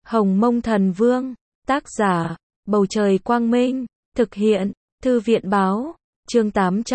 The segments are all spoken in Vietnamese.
Hồng Mông Thần Vương, tác giả, Bầu Trời Quang Minh, thực hiện, Thư viện Báo, chương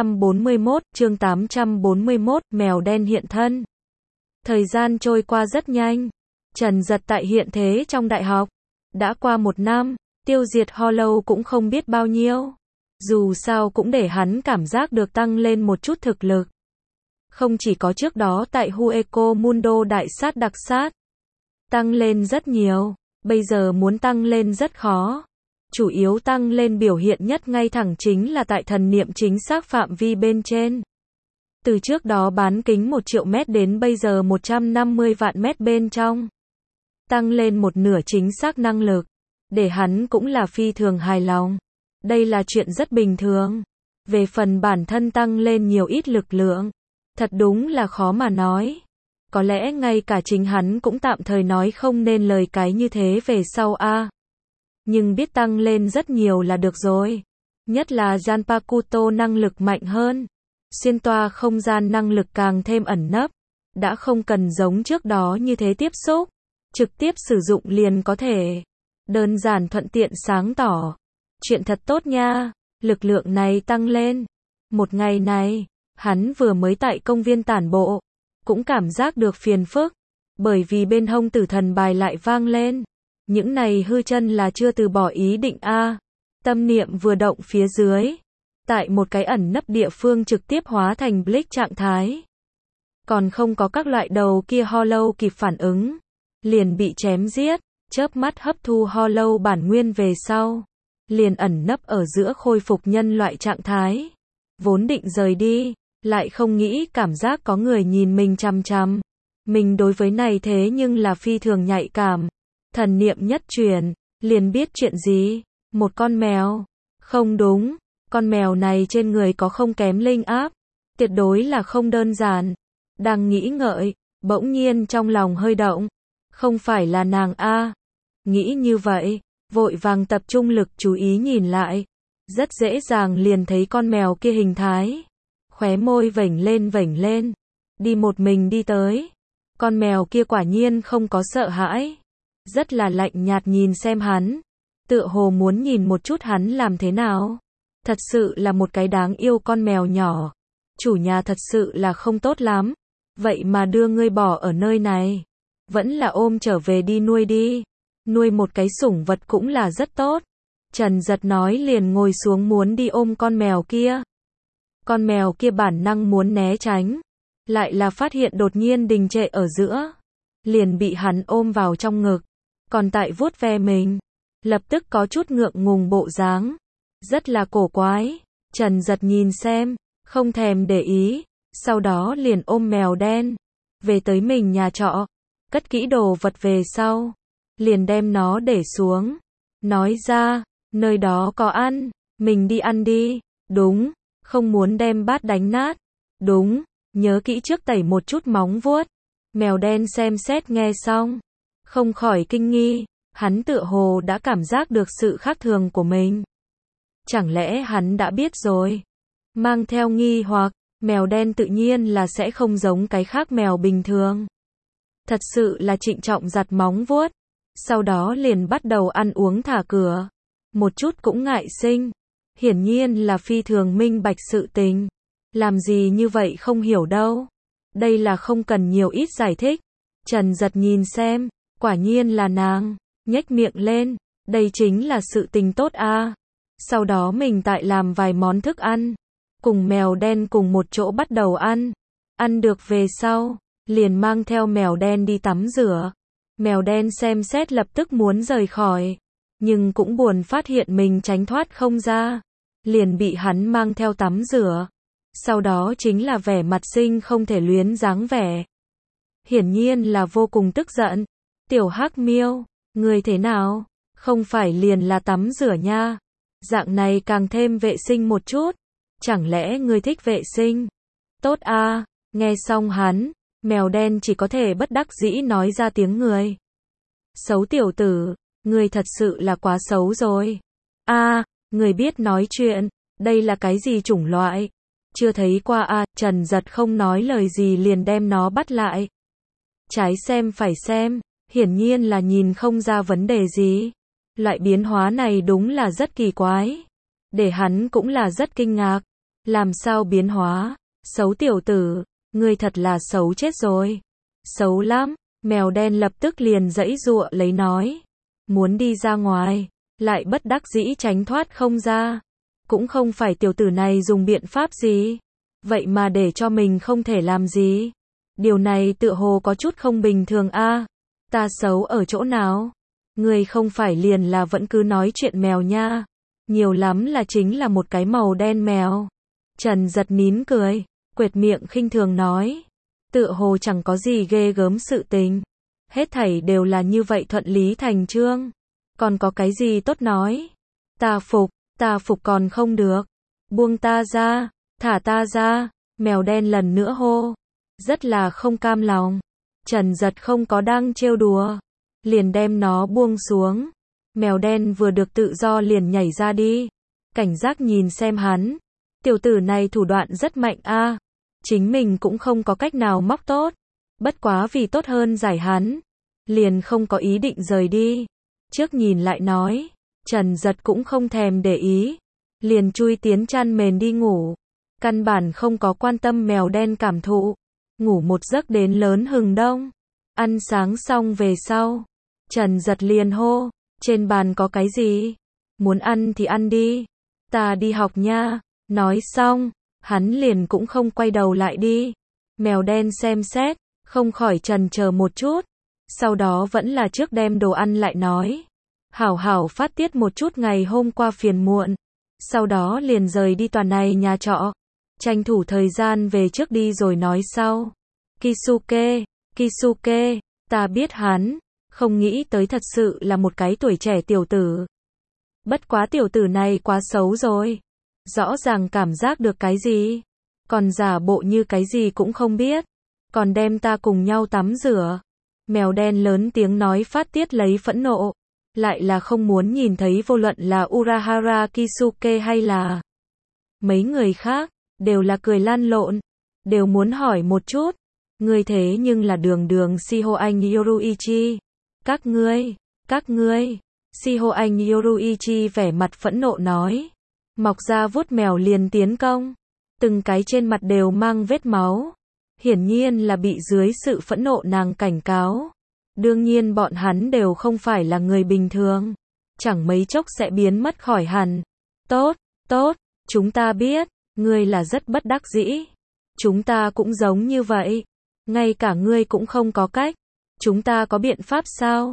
841, mèo đen hiện thân. Thời gian trôi qua rất nhanh. Trần Dật tại hiện thế trong đại học. Đã qua 1 năm, tiêu diệt Hollow cũng không biết bao nhiêu. Dù sao cũng để hắn cảm giác được tăng lên một chút thực lực. Không chỉ có trước đó tại Hueco Mundo đại sát đặc sát. Tăng lên rất nhiều, bây giờ muốn tăng lên rất khó. Chủ yếu tăng lên biểu hiện nhất ngay thẳng chính là tại thần niệm chính xác phạm vi bên trên. Từ trước đó bán kính 1 triệu mét đến bây giờ 150 vạn mét bên trong. Tăng lên một nửa chính xác năng lực. Để hắn cũng là phi thường hài lòng. Đây là chuyện rất bình thường. Về phần bản thân tăng lên nhiều ít lực lượng. Thật đúng là khó mà nói. Có lẽ ngay cả chính hắn cũng tạm thời nói không nên lời cái như thế về sau a. Nhưng biết tăng lên rất nhiều là được rồi. Nhất là Zanpakuto năng lực mạnh hơn. Xuyên toa không gian năng lực càng thêm ẩn nấp. Đã không cần giống trước đó như thế tiếp xúc. Trực tiếp sử dụng liền có thể. Đơn giản thuận tiện sáng tỏ. Chuyện thật tốt nha. Lực lượng này tăng lên. Một ngày này, hắn vừa mới tại công viên tản bộ. Cũng cảm giác được phiền phức. Bởi vì bên hông tử thần bài lại vang lên. Những này hư chân là chưa từ bỏ ý định a. Tâm niệm vừa động phía dưới. Tại một cái ẩn nấp địa phương trực tiếp hóa thành Blitz trạng thái. Còn không có các loại đầu kia Hollow kịp phản ứng. Liền bị chém giết. Chớp mắt hấp thu Hollow bản nguyên về sau. Liền ẩn nấp ở giữa khôi phục nhân loại trạng thái. Vốn định rời đi. Lại không nghĩ cảm giác có người nhìn mình chằm chằm. Mình đối với này thế nhưng là phi thường nhạy cảm. Thần niệm nhất truyền, liền biết chuyện gì. Một con mèo. Không đúng, con mèo này trên người có không kém linh áp. Tuyệt đối là không đơn giản. Đang nghĩ ngợi, bỗng nhiên trong lòng hơi động. Không phải là nàng a. Nghĩ như vậy, vội vàng tập trung lực chú ý nhìn lại. Rất dễ dàng liền thấy con mèo kia hình thái. Khóe môi vểnh lên. Đi một mình đi tới. Con mèo kia quả nhiên không có sợ hãi. Rất là lạnh nhạt nhìn xem hắn. Tựa hồ muốn nhìn một chút hắn làm thế nào. Thật sự là một cái đáng yêu con mèo nhỏ. Chủ nhà thật sự là không tốt lắm. Vậy mà đưa ngươi bỏ ở nơi này. Vẫn là ôm trở về đi nuôi đi. Nuôi một cái sủng vật cũng là rất tốt. Trần Dật nói liền ngồi xuống muốn đi ôm con mèo kia. Con mèo kia bản năng muốn né tránh. Lại là phát hiện đột nhiên đình trệ ở giữa. Liền bị hắn ôm vào trong ngực. Còn tại vuốt ve mình. Lập tức có chút ngượng ngùng bộ dáng. Rất là cổ quái. Trần Dật nhìn xem. Không thèm để ý. Sau đó liền ôm mèo đen. Về tới mình nhà trọ. Cất kỹ đồ vật về sau. Liền đem nó để xuống. Nói ra. Nơi đó có ăn. Mình đi ăn đi. Đúng. Không muốn đem bát đánh nát. Đúng. Nhớ kỹ trước tẩy một chút móng vuốt. Mèo đen xem xét nghe xong. Không khỏi kinh nghi. Hắn tựa hồ đã cảm giác được sự khác thường của mình. Chẳng lẽ hắn đã biết rồi? Mang theo nghi hoặc, mèo đen tự nhiên là sẽ không giống cái khác mèo bình thường. Thật sự là trịnh trọng giặt móng vuốt. Sau đó liền bắt đầu ăn uống thả cửa. Một chút cũng ngại sinh. Hiển nhiên là phi thường minh bạch sự tình. Làm gì như vậy không hiểu đâu. Đây là không cần nhiều ít giải thích. Trần Dật nhìn xem. Quả nhiên là nàng. Nhếch miệng lên. Đây chính là sự tình tốt a. Sau đó mình tại làm vài món thức ăn. Cùng mèo đen cùng một chỗ bắt đầu ăn. Ăn được về sau. Liền mang theo mèo đen đi tắm rửa. Mèo đen xem xét lập tức muốn rời khỏi. Nhưng cũng buồn phát hiện mình tránh thoát không ra. Liền bị hắn mang theo tắm rửa. Sau đó chính là vẻ mặt sinh không thể luyến dáng vẻ. Hiển nhiên là vô cùng tức giận. Tiểu Hắc Miêu, ngươi thế nào? Không phải liền là tắm rửa nha. Dạng này càng thêm vệ sinh một chút. Chẳng lẽ ngươi thích vệ sinh? Tốt a. Nghe xong hắn, mèo đen chỉ có thể bất đắc dĩ nói ra tiếng người. Xấu tiểu tử, ngươi thật sự là quá xấu rồi. A, người biết nói chuyện, đây là cái gì chủng loại? Chưa thấy qua a. Trần Dật không nói lời gì liền đem nó bắt lại. Trái xem phải xem, hiển nhiên là nhìn không ra vấn đề gì. Loại biến hóa này đúng là rất kỳ quái. Để hắn cũng là rất kinh ngạc. Làm sao biến hóa? Xấu tiểu tử, ngươi thật là xấu chết rồi. Xấu lắm, mèo đen lập tức liền giãy giụa lấy nói. Muốn đi ra ngoài, lại bất đắc dĩ tránh thoát không ra. Cũng không phải tiểu tử này dùng biện pháp gì. Vậy mà để cho mình không thể làm gì. Điều này tựa hồ có chút không bình thường a. Ta xấu ở chỗ nào? Ngươi không phải liền là vẫn cứ nói chuyện mèo nha. Nhiều lắm là chính là một cái màu đen mèo. Trần Giật nín cười, quệt miệng khinh thường nói. Tựa hồ chẳng có gì ghê gớm sự tình. Hết thảy đều là như vậy thuận lý thành chương. Còn có cái gì tốt nói? Ta phục còn không được. Buông ta ra, thả ta ra, mèo đen lần nữa hô. Rất là không cam lòng. Trần Giật không có đang trêu đùa. Liền đem nó buông xuống. Mèo đen vừa được tự do liền nhảy ra đi. Cảnh giác nhìn xem hắn. Tiểu tử này thủ đoạn rất mạnh a. Chính mình cũng không có cách nào móc tốt. Bất quá vì tốt hơn giải hắn. Liền không có ý định rời đi. Trước nhìn lại nói. Trần Giật cũng không thèm để ý. Liền chui tiến chăn mền đi ngủ. Căn bản không có quan tâm mèo đen cảm thụ. Ngủ một giấc đến lớn hừng đông. Ăn sáng xong về sau. Trần Giật liền hô. Trên bàn có cái gì? Muốn ăn thì ăn đi. Ta đi học nha. Nói xong, hắn liền cũng không quay đầu lại đi. Mèo đen xem xét, không khỏi chần chờ một chút. Sau đó vẫn là trước đem đồ ăn lại nói. Hảo hảo phát tiết một chút ngày hôm qua phiền muộn. Sau đó liền rời đi tòa này nhà trọ. Tranh thủ thời gian về trước đi rồi nói sau. Kisuke, ta biết hắn. Không nghĩ tới thật sự là một cái tuổi trẻ tiểu tử. Bất quá tiểu tử này quá xấu rồi. Rõ ràng cảm giác được cái gì. Còn giả bộ như cái gì cũng không biết. Còn đem ta cùng nhau tắm rửa. Mèo đen lớn tiếng nói phát tiết lấy phẫn nộ. Lại là không muốn nhìn thấy vô luận là Urahara Kisuke hay là mấy người khác. Đều là cười lăn lộn. Đều muốn hỏi một chút. Ngươi thế nhưng là đường Shiho anh Yoruichi. Các ngươi. Shiho anh Yoruichi vẻ mặt phẫn nộ nói. Mọc ra vuốt mèo liền tiến công. Từng cái trên mặt đều mang vết máu. Hiển nhiên là bị dưới sự phẫn nộ nàng cảnh cáo. Đương nhiên bọn hắn đều không phải là người bình thường. Chẳng mấy chốc sẽ biến mất khỏi hẳn. Tốt, chúng ta biết. Ngươi là rất bất đắc dĩ. Chúng ta cũng giống như vậy. Ngay cả ngươi cũng không có cách. Chúng ta có biện pháp sao?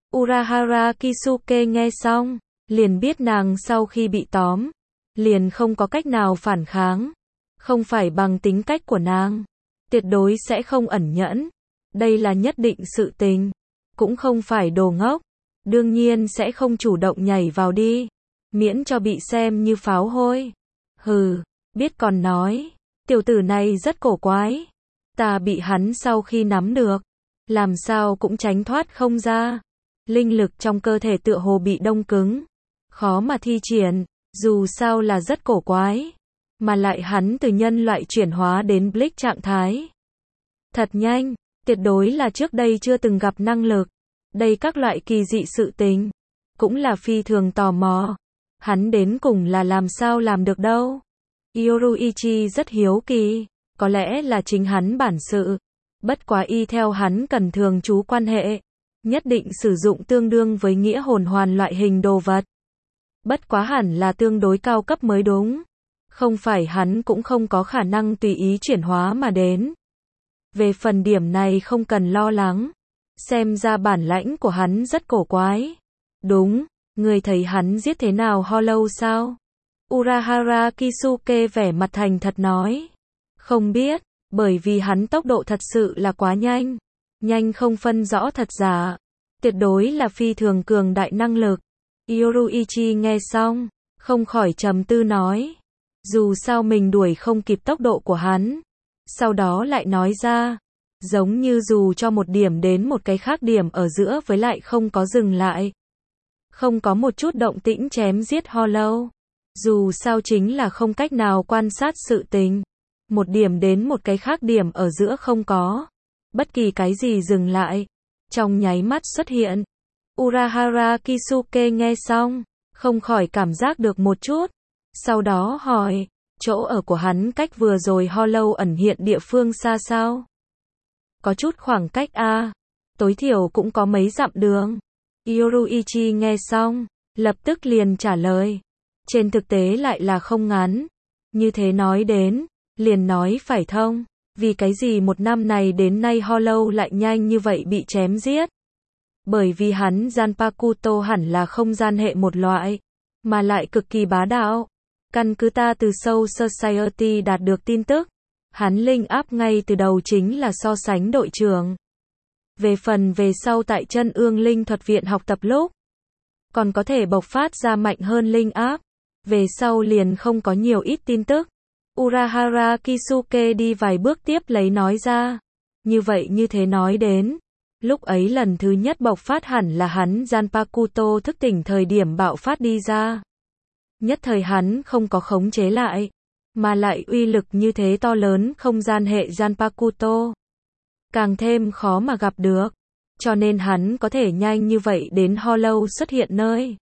Urahara Kisuke nghe xong, liền biết nàng sau khi bị tóm, liền không có cách nào phản kháng. Không phải bằng tính cách của nàng, tuyệt đối sẽ không ẩn nhẫn. Đây là nhất định sự tình, cũng không phải đồ ngốc. Đương nhiên sẽ không chủ động nhảy vào đi, miễn cho bị xem như pháo hôi. Hừ, biết còn nói, tiểu tử này rất cổ quái. Ta bị hắn sau khi nắm được, làm sao cũng tránh thoát không ra. Linh lực trong cơ thể tựa hồ bị đông cứng, khó mà thi triển, dù sao là rất cổ quái. Mà lại hắn từ nhân loại chuyển hóa đến Bleach trạng thái. Thật nhanh, tuyệt đối là trước đây chưa từng gặp năng lực. Đây các loại kỳ dị sự tình, cũng là phi thường tò mò. Hắn đến cùng là làm sao làm được đâu. Yoruichi rất hiếu kỳ, có lẽ là chính hắn bản sự. Bất quá y theo hắn cần thường trú quan hệ, nhất định sử dụng tương đương với nghĩa hồn hoàn loại hình đồ vật. Bất quá hẳn là tương đối cao cấp mới đúng. Không phải hắn cũng không có khả năng tùy ý chuyển hóa mà đến. Về phần điểm này không cần lo lắng. Xem ra bản lãnh của hắn rất cổ quái. Đúng, người thấy hắn giết thế nào Hollow sao? Urahara Kisuke vẻ mặt thành thật nói. Không biết, bởi vì hắn tốc độ thật sự là quá nhanh. Nhanh không phân rõ thật giả. Tuyệt đối là phi thường cường đại năng lực. Yoruichi nghe xong, không khỏi trầm tư nói. Dù sao mình đuổi không kịp tốc độ của hắn. Sau đó lại nói ra. Giống như dù cho một điểm đến một cái khác điểm ở giữa với lại không có dừng lại. Không có một chút động tĩnh chém giết Hollow. Dù sao chính là không cách nào quan sát sự tình. Một điểm đến một cái khác điểm ở giữa không có. Bất kỳ cái gì dừng lại. trong nháy mắt xuất hiện. Urahara Kisuke nghe xong, không khỏi cảm giác được một chút. Sau đó hỏi, chỗ ở của hắn cách vừa rồi Hollow ẩn hiện địa phương xa sao? Có chút khoảng cách a, tối thiểu cũng có mấy dặm đường. Yoruichi nghe xong, lập tức liền trả lời. Trên thực tế lại là không ngắn. Như thế nói đến, liền nói phải thông. Vì cái gì một năm này đến nay Hollow lại nhanh như vậy bị chém giết? Bởi vì hắn Zanpakuto hẳn là không gian hệ một loại, mà lại cực kỳ bá đạo. Căn cứ ta từ Soul Society đạt được tin tức, hắn linh áp ngay từ đầu chính là so sánh đội trưởng. Về phần về sau tại Chân Ương Linh Thuật Viện học tập lúc, còn có thể bộc phát ra mạnh hơn linh áp. Về sau liền không có nhiều ít tin tức. Urahara Kisuke đi vài bước tiếp lấy nói ra. Như vậy như thế nói đến, lúc ấy lần thứ nhất bộc phát hẳn là hắn Zanpakuto thức tỉnh thời điểm bạo phát đi ra. Nhất thời hắn không có khống chế lại, mà lại uy lực như thế to lớn không gian hệ Zanpakuto. Càng thêm khó mà gặp được, cho nên hắn có thể nhanh như vậy đến Hollow xuất hiện nơi.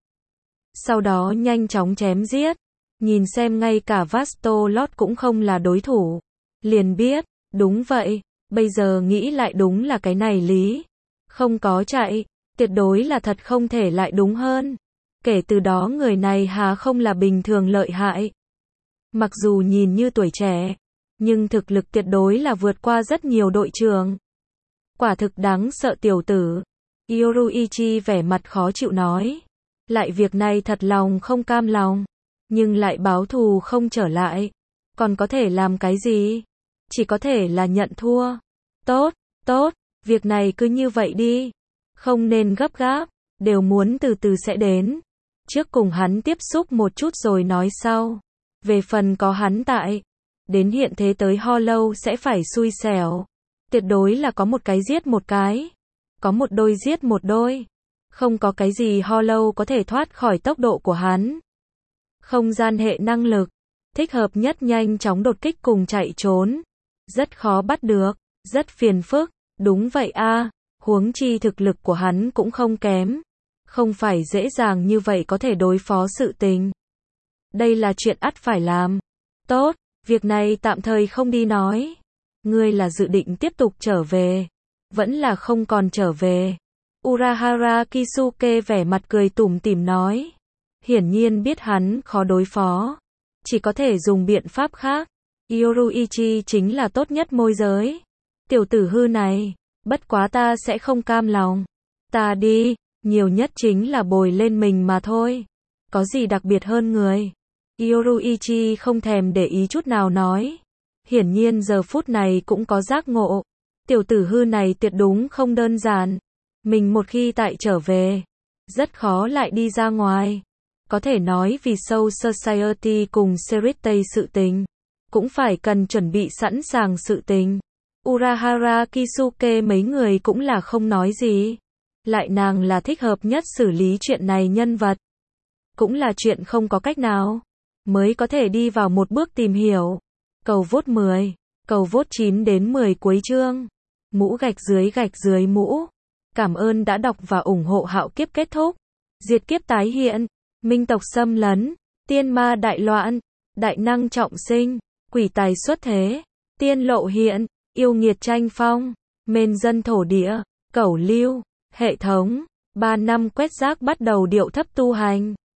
Sau đó nhanh chóng chém giết, nhìn xem ngay cả Vastolot cũng không là đối thủ. Liền biết, đúng vậy, bây giờ nghĩ lại đúng là cái này lý. Không có chạy, tuyệt đối là thật không thể lại đúng hơn. Kể từ đó người này há không là bình thường lợi hại. Mặc dù nhìn như tuổi trẻ, nhưng thực lực tuyệt đối là vượt qua rất nhiều đội trưởng. Quả thực đáng sợ tiểu tử. Yoruichi vẻ mặt khó chịu nói. Lại việc này thật lòng không cam lòng, nhưng lại báo thù không trở lại. Còn có thể làm cái gì? Chỉ có thể là nhận thua. Tốt, tốt, việc này cứ như vậy đi. Không nên gấp gáp, đều muốn từ từ sẽ đến. Trước cùng hắn tiếp xúc một chút rồi nói sau. Về phần có hắn tại, đến hiện thế tới Hollow sẽ phải xui xẻo. Tuyệt đối là có một cái giết một cái, có một đôi giết một đôi. Không có cái gì Hollow có thể thoát khỏi tốc độ của hắn. Không gian hệ năng lực, thích hợp nhất nhanh chóng đột kích cùng chạy trốn. Rất khó bắt được, rất phiền phức. Đúng vậy a, huống chi thực lực của hắn cũng không kém. Không phải dễ dàng như vậy có thể đối phó sự tình. Đây là chuyện ắt phải làm. Tốt, việc này tạm thời không đi nói. Ngươi là dự định tiếp tục trở về, vẫn là không còn trở về? Urahara Kisuke vẻ mặt cười tủm tỉm nói. Hiển nhiên biết hắn khó đối phó, chỉ có thể dùng biện pháp khác. Yoruichi chính là tốt nhất môi giới. Tiểu tử hư này, bất quá ta sẽ không cam lòng. Ta đi, nhiều nhất chính là bồi lên mình mà thôi. Có gì đặc biệt hơn người? Yoruichi không thèm để ý chút nào nói. Hiển nhiên giờ phút này cũng có giác ngộ. Tiểu tử hư này tuyệt đúng không đơn giản. Mình một khi tại trở về, rất khó lại đi ra ngoài. Có thể nói vì Soul Society cùng Seritei sự tình, cũng phải cần chuẩn bị sẵn sàng sự tình. Urahara Kisuke mấy người cũng là không nói gì. Lại nàng là thích hợp nhất xử lý chuyện này nhân vật. Cũng là chuyện không có cách nào, mới có thể đi vào một bước tìm hiểu. Cầu vote 10, cầu vote 9 đến 10 cuối chương. Mũ gạch dưới mũ. Cảm ơn đã đọc và ủng hộ Hạo Kiếp kết thúc. Diệt kiếp tái hiện, minh tộc xâm lấn, tiên ma đại loạn, đại năng trọng sinh, quỷ tài xuất thế, tiên lộ hiện, yêu nghiệt tranh phong, mên dân thổ địa, cẩu lưu, hệ thống, 3 năm quét rác bắt đầu điệu thấp tu hành.